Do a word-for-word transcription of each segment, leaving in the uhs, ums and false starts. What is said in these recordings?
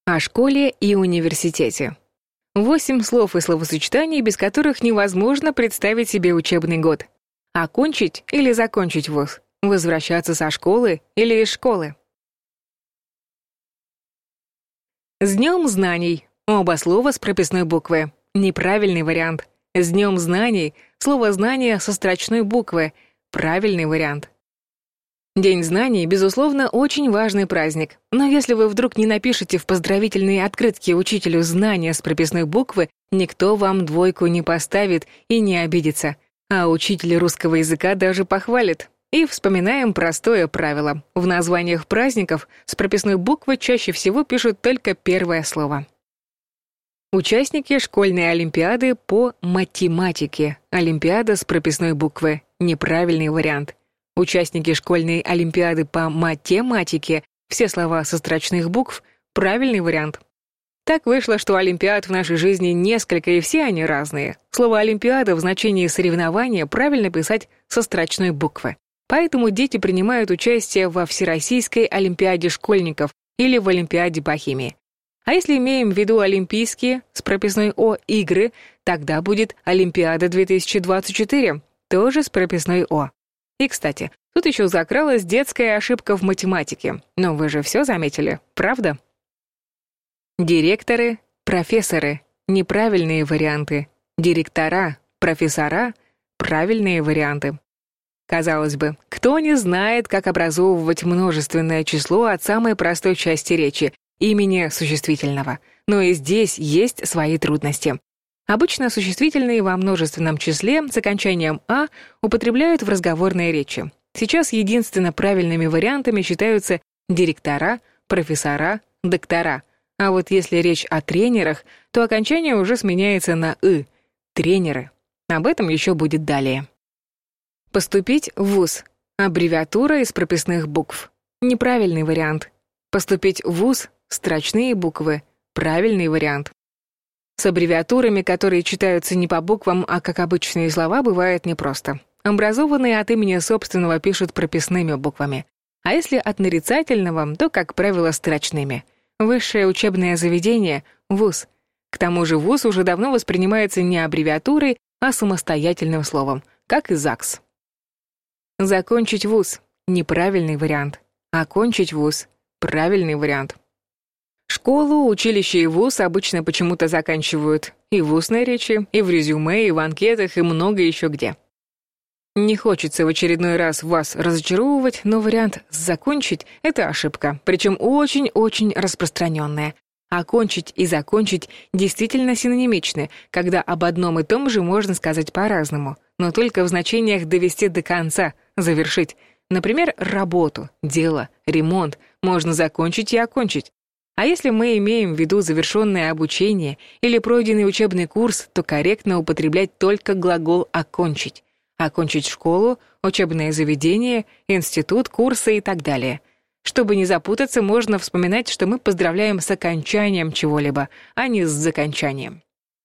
О школе и университете. Восемь слов и словосочетаний, без которых невозможно представить себе учебный год. Окончить или закончить вуз. Возвращаться со школы или из школы. С днем знаний. Оба слова с прописной буквы. Неправильный вариант. С днем знаний. Слово «знание» со строчной буквы. Правильный вариант. День знаний, безусловно, очень важный праздник. Но если вы вдруг не напишете в поздравительные открытки учителю знания с прописной буквы, никто вам двойку не поставит и не обидится. А учитель русского языка даже похвалит. И вспоминаем простое правило. В названиях праздников с прописной буквы чаще всего пишут только первое слово. Участники школьной олимпиады по математике. Олимпиада с прописной буквы. Неправильный вариант. Участники школьной олимпиады по математике, все слова со строчных букв, правильный вариант. Так вышло, что олимпиад в нашей жизни несколько, и все они разные. Слово «олимпиада» в значении соревнования правильно писать со строчной буквы. Поэтому дети принимают участие во Всероссийской олимпиаде школьников или в олимпиаде по химии. А если имеем в виду олимпийские с прописной «о» игры, тогда будет Олимпиада две тысячи двадцать четыре, тоже с прописной «о». И, кстати, тут еще закралась детская ошибка в математике. Но вы же все заметили, правда? Директоры, профессоры — неправильные варианты. Директора, профессора — правильные варианты. Казалось бы, кто не знает, как образовывать множественное число от самой простой части речи — имени существительного. Но и здесь есть свои трудности. Обычно существительные во множественном числе с окончанием «а» употребляют в разговорной речи. Сейчас единственно правильными вариантами считаются директора, профессора, доктора. А вот если речь о тренерах, то окончание уже сменяется на «ы» — тренеры. Об этом еще будет далее. Поступить в вуз. Аббревиатура из прописных букв. Неправильный вариант. Поступить в вуз. Строчные буквы. Правильный вариант. С аббревиатурами, которые читаются не по буквам, а как обычные слова, бывает непросто. Образованные от имени собственного пишут прописными буквами. А если от нарицательного, то, как правило, строчными. Высшее учебное заведение — вуз. К тому же вуз уже давно воспринимается не аббревиатурой, а самостоятельным словом, как и ЗАГС. Закончить вуз — неправильный вариант. Окончить вуз — правильный вариант. Школу, училище и вуз обычно почему-то заканчивают и в устной речи, и в резюме, и в анкетах, и много еще где. Не хочется в очередной раз вас разочаровывать, но вариант «закончить» — это ошибка, причем очень-очень распространенная. «Окончить» и «закончить» действительно синонимичны, когда об одном и том же можно сказать по-разному, но только в значениях «довести до конца», «завершить». Например, работу, дело, ремонт можно закончить и окончить. А если мы имеем в виду завершенное обучение или пройденный учебный курс, то корректно употреблять только глагол «окончить». Окончить школу, учебное заведение, институт, курсы и так далее. Чтобы не запутаться, можно вспоминать, что мы поздравляем с окончанием чего-либо, а не с закончанием.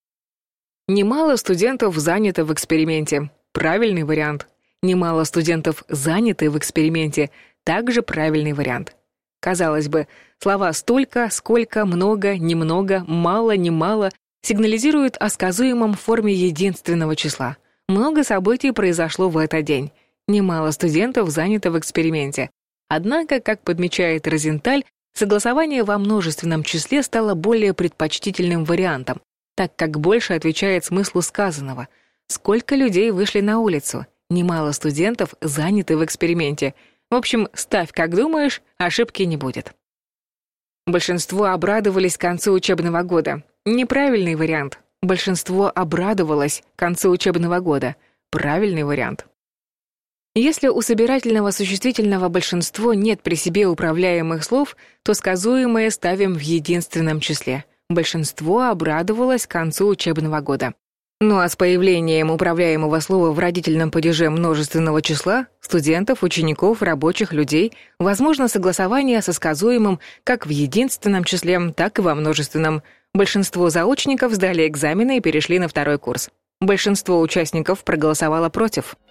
Немало студентов занято в эксперименте. Правильный вариант. Немало студентов заняты в эксперименте. Также правильный вариант. Казалось бы, слова «столько», «сколько», «много», «немного», «мало», «немало» сигнализируют о сказуемом форме единственного числа. Много событий произошло в этот день. Немало студентов занято в эксперименте. Однако, как подмечает Розенталь, согласование во множественном числе стало более предпочтительным вариантом, так как больше отвечает смыслу сказанного. Сколько людей вышли на улицу? Немало студентов заняты в эксперименте. В общем, ставь как думаешь, ошибки не будет. Большинство обрадовались к концу учебного года. Неправильный вариант. Большинство обрадовалось к концу учебного года. Правильный вариант. Если у собирательного существительного большинство нет при себе управляемых слов, то сказуемое ставим в единственном числе. Большинство обрадовалось к концу учебного года. Ну а с появлением управляемого слова в родительном падеже множественного числа студентов, учеников, рабочих, людей возможно согласование со сказуемым как в единственном числе, так и во множественном. Большинство заочников сдали экзамены и перешли на второй курс. Большинство участников проголосовало против.